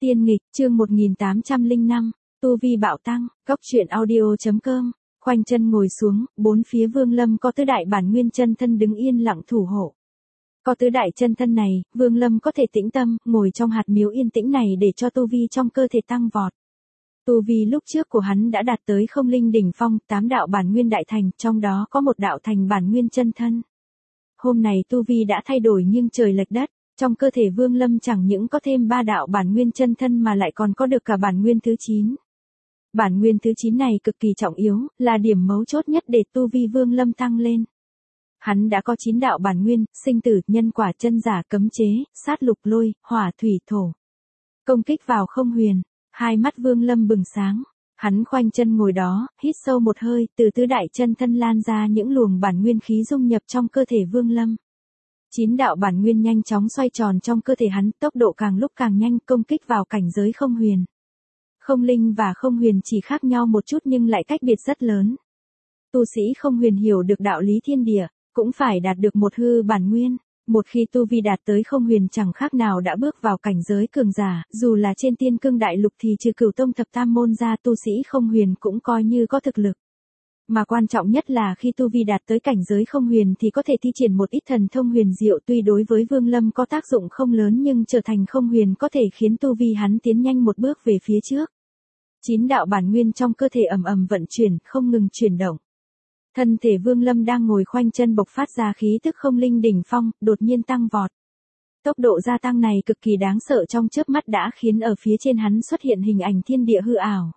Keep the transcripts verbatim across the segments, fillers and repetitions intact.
Tiên nghịch, chương một nghìn tám trăm lẻ năm, tu vi bạo tăng, góc truyện audio.com, khoanh chân ngồi xuống, bốn phía Vương Lâm có tứ đại bản nguyên chân thân đứng yên lặng thủ hộ. Có tứ đại chân thân này, Vương Lâm có thể tĩnh tâm, ngồi trong hạt miếu yên tĩnh này để cho tu vi trong cơ thể tăng vọt. Tu vi lúc trước của hắn đã đạt tới không linh đỉnh phong, tám đạo bản nguyên đại thành, trong đó có một đạo thành bản nguyên chân thân. Hôm này tu vi đã thay đổi nhưng trời lệch đất. Trong cơ thể Vương Lâm chẳng những có thêm ba đạo bản nguyên chân thân mà lại còn có được cả bản nguyên thứ chín. Bản nguyên thứ chín này cực kỳ trọng yếu, là điểm mấu chốt nhất để tu vi Vương Lâm tăng lên. Hắn đã có chín đạo bản nguyên, sinh tử, nhân quả, chân giả, cấm chế, sát lục, lôi, hỏa, thủy, thổ. Công kích vào không huyền, hai mắt Vương Lâm bừng sáng. Hắn khoanh chân ngồi đó, hít sâu một hơi, từ tứ đại chân thân lan ra những luồng bản nguyên khí dung nhập trong cơ thể Vương Lâm. Chín đạo bản nguyên nhanh chóng xoay tròn trong cơ thể hắn, tốc độ càng lúc càng nhanh, công kích vào cảnh giới không huyền. Không linh và không huyền chỉ khác nhau một chút nhưng lại cách biệt rất lớn. Tu sĩ không huyền hiểu được đạo lý thiên địa, cũng phải đạt được một hư bản nguyên. Một khi tu vi đạt tới không huyền chẳng khác nào đã bước vào cảnh giới cường giả, dù là trên tiên cương đại lục thì trừ Cửu tông thập tam môn ra tu sĩ không huyền cũng coi như có thực lực. Mà quan trọng nhất là khi tu vi đạt tới cảnh giới không huyền thì có thể thi triển một ít thần thông huyền diệu, tuy đối với Vương Lâm có tác dụng không lớn nhưng trở thành không huyền có thể khiến tu vi hắn tiến nhanh một bước về phía trước. Chín đạo bản nguyên trong cơ thể ầm ầm vận chuyển, không ngừng chuyển động. Thân thể Vương Lâm đang ngồi khoanh chân bộc phát ra khí tức không linh đỉnh phong, đột nhiên tăng vọt. Tốc độ gia tăng này cực kỳ đáng sợ, trong chớp mắt đã khiến ở phía trên hắn xuất hiện hình ảnh thiên địa hư ảo.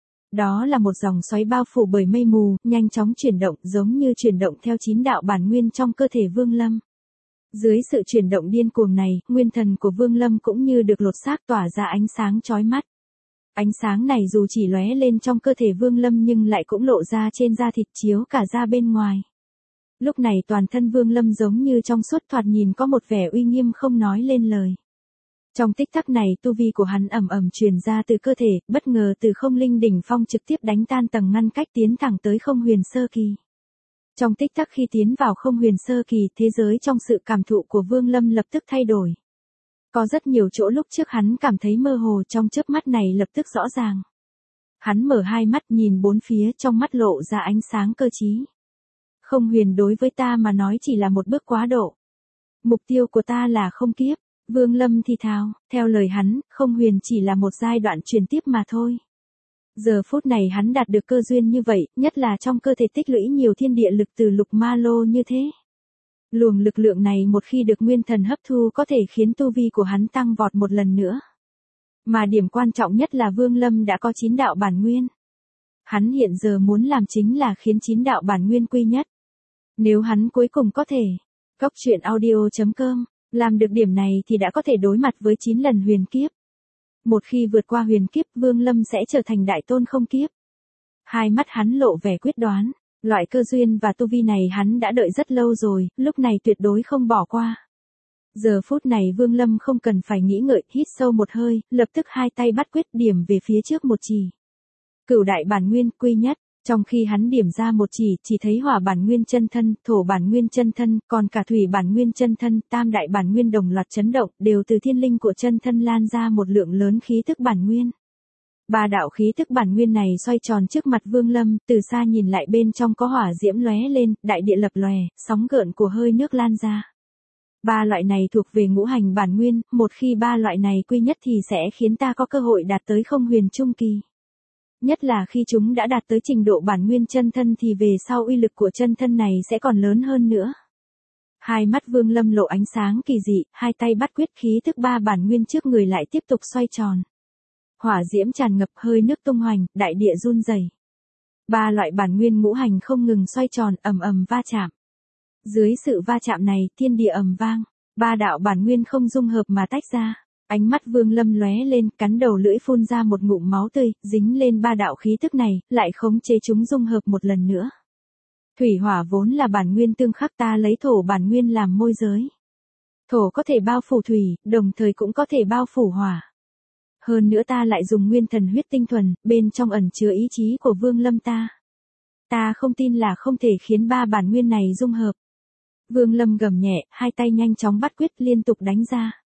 Đó là một dòng xoáy bao phủ bởi mây mù, nhanh chóng chuyển động, giống như chuyển động theo chín đạo bản nguyên trong cơ thể Vương Lâm. Dưới sự chuyển động điên cuồng này, nguyên thần của Vương Lâm cũng như được lột xác, tỏa ra ánh sáng chói mắt. Ánh sáng này dù chỉ lóe lên trong cơ thể Vương Lâm nhưng lại cũng lộ ra trên da thịt, chiếu cả da bên ngoài. Lúc này toàn thân Vương Lâm giống như trong suốt, thoạt nhìn có một vẻ uy nghiêm không nói lên lời. Trong tích tắc này tu vi của hắn ầm ầm truyền ra từ cơ thể, bất ngờ từ không linh đỉnh phong trực tiếp đánh tan tầng ngăn cách, tiến thẳng tới không huyền sơ kỳ. Trong tích tắc khi tiến vào không huyền sơ kỳ, thế giới trong sự cảm thụ của Vương Lâm lập tức thay đổi. Có rất nhiều chỗ lúc trước hắn cảm thấy mơ hồ, trong chớp mắt này lập tức rõ ràng. Hắn mở hai mắt nhìn bốn phía, trong mắt lộ ra ánh sáng cơ trí. Không huyền đối với ta mà nói chỉ là một bước quá độ. Mục tiêu của ta là không kiếp. Vương Lâm thì thào, theo lời hắn, không huyền chỉ là một giai đoạn truyền tiếp mà thôi. Giờ phút này hắn đạt được cơ duyên như vậy, nhất là trong cơ thể tích lũy nhiều thiên địa lực từ lục ma lô như thế. Luồng lực lượng này một khi được nguyên thần hấp thu có thể khiến tu vi của hắn tăng vọt một lần nữa. Mà điểm quan trọng nhất là Vương Lâm đã có chín đạo bản nguyên. Hắn hiện giờ muốn làm chính là khiến chín đạo bản nguyên quy nhất. Nếu hắn cuối cùng có thể, góc truyện audio.com, làm được điểm này thì đã có thể đối mặt với chín lần huyền kiếp. Một khi vượt qua huyền kiếp, Vương Lâm sẽ trở thành đại tôn không kiếp. Hai mắt hắn lộ vẻ quyết đoán, loại cơ duyên và tu vi này hắn đã đợi rất lâu rồi, lúc này tuyệt đối không bỏ qua. Giờ phút này Vương Lâm không cần phải nghĩ ngợi, hít sâu một hơi, lập tức hai tay bắt quyết điểm về phía trước một chỉ. Cửu đại bản nguyên quy nhất. Trong khi hắn điểm ra một chỉ, chỉ thấy hỏa bản nguyên chân thân, thổ bản nguyên chân thân, còn cả thủy bản nguyên chân thân, tam đại bản nguyên đồng loạt chấn động, đều từ thiên linh của chân thân lan ra một lượng lớn khí tức bản nguyên. Ba đạo khí tức bản nguyên này xoay tròn trước mặt Vương Lâm, từ xa nhìn lại bên trong có hỏa diễm lóe lên, đại địa lập lòe, sóng gợn của hơi nước lan ra. Ba loại này thuộc về ngũ hành bản nguyên, một khi ba loại này quy nhất thì sẽ khiến ta có cơ hội đạt tới không huyền trung kỳ. Nhất là khi chúng đã đạt tới trình độ bản nguyên chân thân thì về sau uy lực của chân thân này sẽ còn lớn hơn nữa. Hai mắt Vương Lâm lộ ánh sáng kỳ dị, hai tay bắt quyết, khí tức ba bản nguyên trước người lại tiếp tục xoay tròn. Hỏa diễm tràn ngập, hơi nước tung hoành, đại địa run rẩy. Ba loại bản nguyên ngũ hành không ngừng xoay tròn, ầm ầm va chạm. Dưới sự va chạm này, thiên địa ầm vang, ba đạo bản nguyên không dung hợp mà tách ra. Ánh mắt Vương Lâm lóe lên, cắn đầu lưỡi phun ra một ngụm máu tươi, dính lên ba đạo khí tức này, lại khống chế chúng dung hợp một lần nữa. Thủy hỏa vốn là bản nguyên tương khắc, ta lấy thổ bản nguyên làm môi giới. Thổ có thể bao phủ thủy, đồng thời cũng có thể bao phủ hỏa. Hơn nữa ta lại dùng nguyên thần huyết tinh thuần, bên trong ẩn chứa ý chí của Vương Lâm ta. Ta không tin là không thể khiến ba bản nguyên này dung hợp. Vương Lâm gầm nhẹ, hai tay nhanh chóng bắt quyết liên tục đánh ra.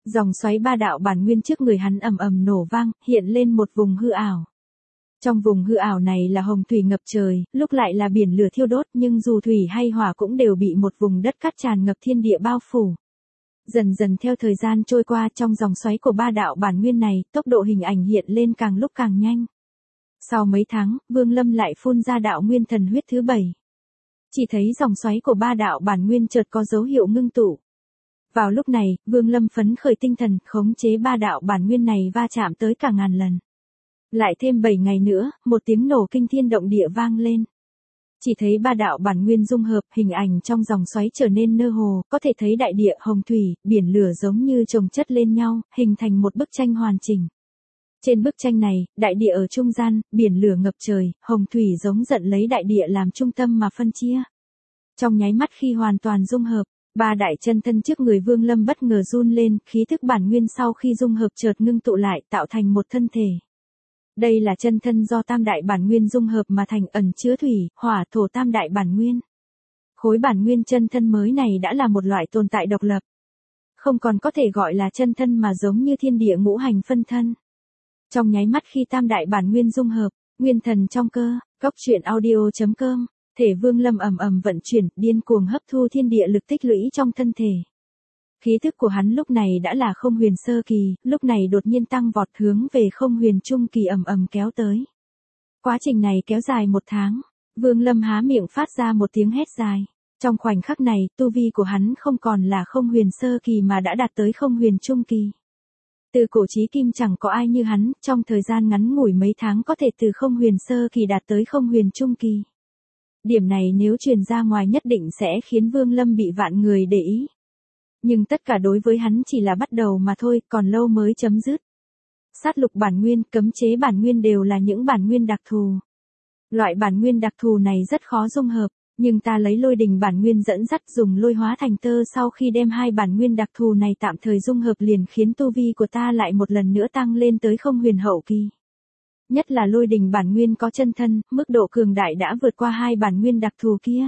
Dòng xoáy ba đạo bản nguyên trước người hắn ầm ầm nổ vang, hiện lên một vùng hư ảo. Trong vùng hư ảo này là hồng thủy ngập trời, lúc lại là biển lửa thiêu đốt, nhưng dù thủy hay hỏa cũng đều bị một vùng đất cát tràn ngập thiên địa bao phủ. Dần dần theo thời gian trôi qua, trong dòng xoáy của ba đạo bản nguyên này, tốc độ hình ảnh hiện lên càng lúc càng nhanh. Sau mấy tháng, Vương Lâm lại phun ra đạo nguyên thần huyết thứ bảy. Chỉ thấy dòng xoáy của ba đạo bản nguyên chợt có dấu hiệu ngưng tụ. Vào lúc này, Vương Lâm phấn khởi tinh thần, khống chế ba đạo bản nguyên này va chạm tới cả ngàn lần. Lại thêm bảy ngày nữa, một tiếng nổ kinh thiên động địa vang lên. Chỉ thấy ba đạo bản nguyên dung hợp, hình ảnh trong dòng xoáy trở nên mơ hồ, có thể thấy đại địa, hồng thủy, biển lửa giống như chồng chất lên nhau, hình thành một bức tranh hoàn chỉnh. Trên bức tranh này, đại địa ở trung gian, biển lửa ngập trời, hồng thủy giống giận lấy đại địa làm trung tâm mà phân chia. Trong nháy mắt khi hoàn toàn dung hợp, ba đại chân thân trước người Vương Lâm bất ngờ run lên, khí thức bản nguyên sau khi dung hợp chợt ngưng tụ lại, tạo thành một thân thể. Đây là chân thân do tam đại bản nguyên dung hợp mà thành, ẩn chứa thủy, hỏa, thổ tam đại bản nguyên. Khối bản nguyên chân thân mới này đã là một loại tồn tại độc lập. Không còn có thể gọi là chân thân mà giống như thiên địa ngũ hành phân thân. Trong nháy mắt khi tam đại bản nguyên dung hợp, nguyên thần trong cơ, góc truyện audio chấm com, thể Vương Lâm ầm ầm vận chuyển, điên cuồng hấp thu thiên địa lực tích lũy trong thân thể. Khí thức của hắn lúc này đã là không huyền sơ kỳ, lúc này đột nhiên tăng vọt hướng về không huyền trung kỳ ầm ầm kéo tới. Quá trình này kéo dài một tháng, Vương Lâm há miệng phát ra một tiếng hét dài. Trong khoảnh khắc này, tu vi của hắn không còn là không huyền sơ kỳ mà đã đạt tới không huyền trung kỳ. Từ cổ chí kim chẳng có ai như hắn, trong thời gian ngắn ngủi mấy tháng có thể từ không huyền sơ kỳ đạt tới không huyền trung kỳ. Điểm này nếu truyền ra ngoài nhất định sẽ khiến Vương Lâm bị vạn người để ý. Nhưng tất cả đối với hắn chỉ là bắt đầu mà thôi, còn lâu mới chấm dứt. Sát lục bản nguyên, cấm chế bản nguyên đều là những bản nguyên đặc thù. Loại bản nguyên đặc thù này rất khó dung hợp, nhưng ta lấy lôi đình bản nguyên dẫn dắt dùng lôi hóa thành tơ, sau khi đem hai bản nguyên đặc thù này tạm thời dung hợp liền khiến tu vi của ta lại một lần nữa tăng lên tới không huyền hậu kỳ. Nhất là lôi đình bản nguyên có chân thân, mức độ cường đại đã vượt qua hai bản nguyên đặc thù kia.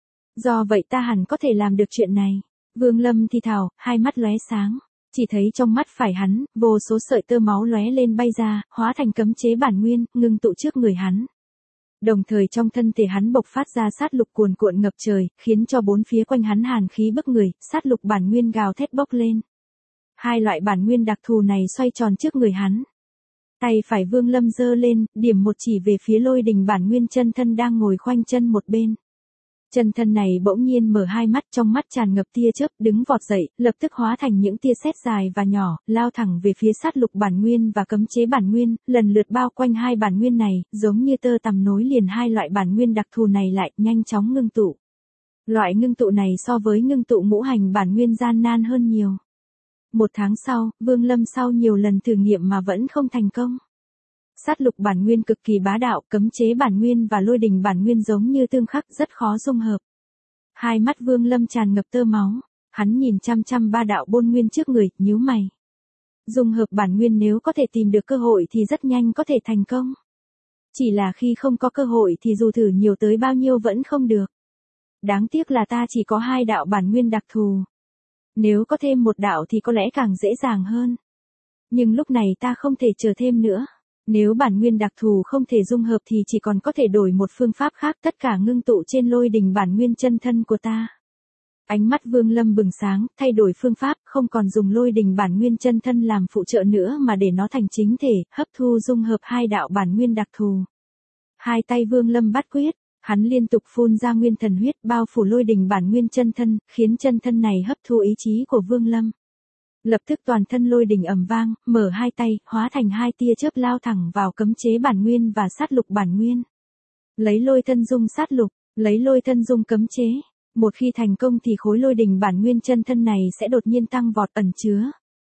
Do vậy ta hẳn có thể làm được chuyện này. Vương Lâm thì thào, hai mắt lóe sáng. Chỉ thấy trong mắt phải hắn, vô số sợi tơ máu lóe lên bay ra, hóa thành cấm chế bản nguyên, ngưng tụ trước người hắn. Đồng thời trong thân thể hắn bộc phát ra sát lục cuồn cuộn ngập trời, khiến cho bốn phía quanh hắn hàn khí bức người, sát lục bản nguyên gào thét bốc lên. Hai loại bản nguyên đặc thù này xoay tròn trước người hắn. Tay phải Vương Lâm giơ lên, điểm một chỉ về phía lôi đình bản nguyên chân thân đang ngồi khoanh chân một bên. Chân thân này bỗng nhiên mở hai mắt, trong mắt tràn ngập tia chớp, đứng vọt dậy, lập tức hóa thành những tia sét dài và nhỏ, lao thẳng về phía sát lục bản nguyên và cấm chế bản nguyên, lần lượt bao quanh hai bản nguyên này, giống như tơ tằm nối liền hai loại bản nguyên đặc thù này lại, nhanh chóng ngưng tụ. Loại ngưng tụ này so với ngưng tụ ngũ hành bản nguyên gian nan hơn nhiều. Một tháng sau, Vương Lâm sau nhiều lần thử nghiệm mà vẫn không thành công. Sát lục bản nguyên cực kỳ bá đạo, cấm chế bản nguyên và lôi đình bản nguyên giống như tương khắc, rất khó dung hợp. Hai mắt Vương Lâm tràn ngập tơ máu, hắn nhìn chăm chăm ba đạo bôn nguyên trước người, nhíu mày. Dung hợp bản nguyên nếu có thể tìm được cơ hội thì rất nhanh có thể thành công. Chỉ là khi không có cơ hội thì dù thử nhiều tới bao nhiêu vẫn không được. Đáng tiếc là ta chỉ có hai đạo bản nguyên đặc thù. Nếu có thêm một đạo thì có lẽ càng dễ dàng hơn. Nhưng lúc này ta không thể chờ thêm nữa. Nếu bản nguyên đặc thù không thể dung hợp thì chỉ còn có thể đổi một phương pháp khác, tất cả ngưng tụ trên lôi đình bản nguyên chân thân của ta. Ánh mắt Vương Lâm bừng sáng, thay đổi phương pháp, không còn dùng lôi đình bản nguyên chân thân làm phụ trợ nữa mà để nó thành chính thể, hấp thu dung hợp hai đạo bản nguyên đặc thù. Hai tay Vương Lâm bắt quyết, hắn liên tục phun ra nguyên thần huyết bao phủ lôi đình bản nguyên chân thân, khiến chân thân này hấp thu ý chí của Vương Lâm. Lập tức toàn thân lôi đình ầm vang, mở hai tay, hóa thành hai tia chớp lao thẳng vào cấm chế bản nguyên và sát lục bản nguyên. Lấy lôi thân dung sát lục, lấy lôi thân dung cấm chế. Một khi thành công thì khối lôi đình bản nguyên chân thân này sẽ đột nhiên tăng vọt ẩn chứa.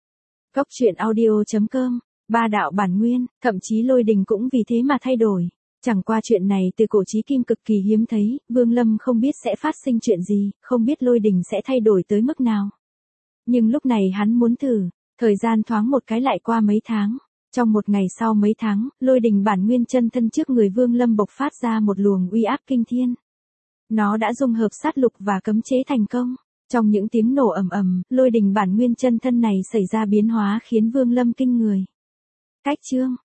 Góc truyện audio chấm com, ba đạo bản nguyên, thậm chí lôi đình cũng vì thế mà thay đổi. Chẳng qua chuyện này từ cổ chí kim cực kỳ hiếm thấy, Vương Lâm không biết sẽ phát sinh chuyện gì, không biết lôi đình sẽ thay đổi tới mức nào. Nhưng lúc này hắn muốn thử, thời gian thoáng một cái lại qua mấy tháng. Trong một ngày sau mấy tháng, lôi đình bản nguyên chân thân trước người Vương Lâm bộc phát ra một luồng uy áp kinh thiên. Nó đã dung hợp sát lục và cấm chế thành công. Trong những tiếng nổ ầm ầm, lôi đình bản nguyên chân thân này xảy ra biến hóa khiến Vương Lâm kinh người. Cách chương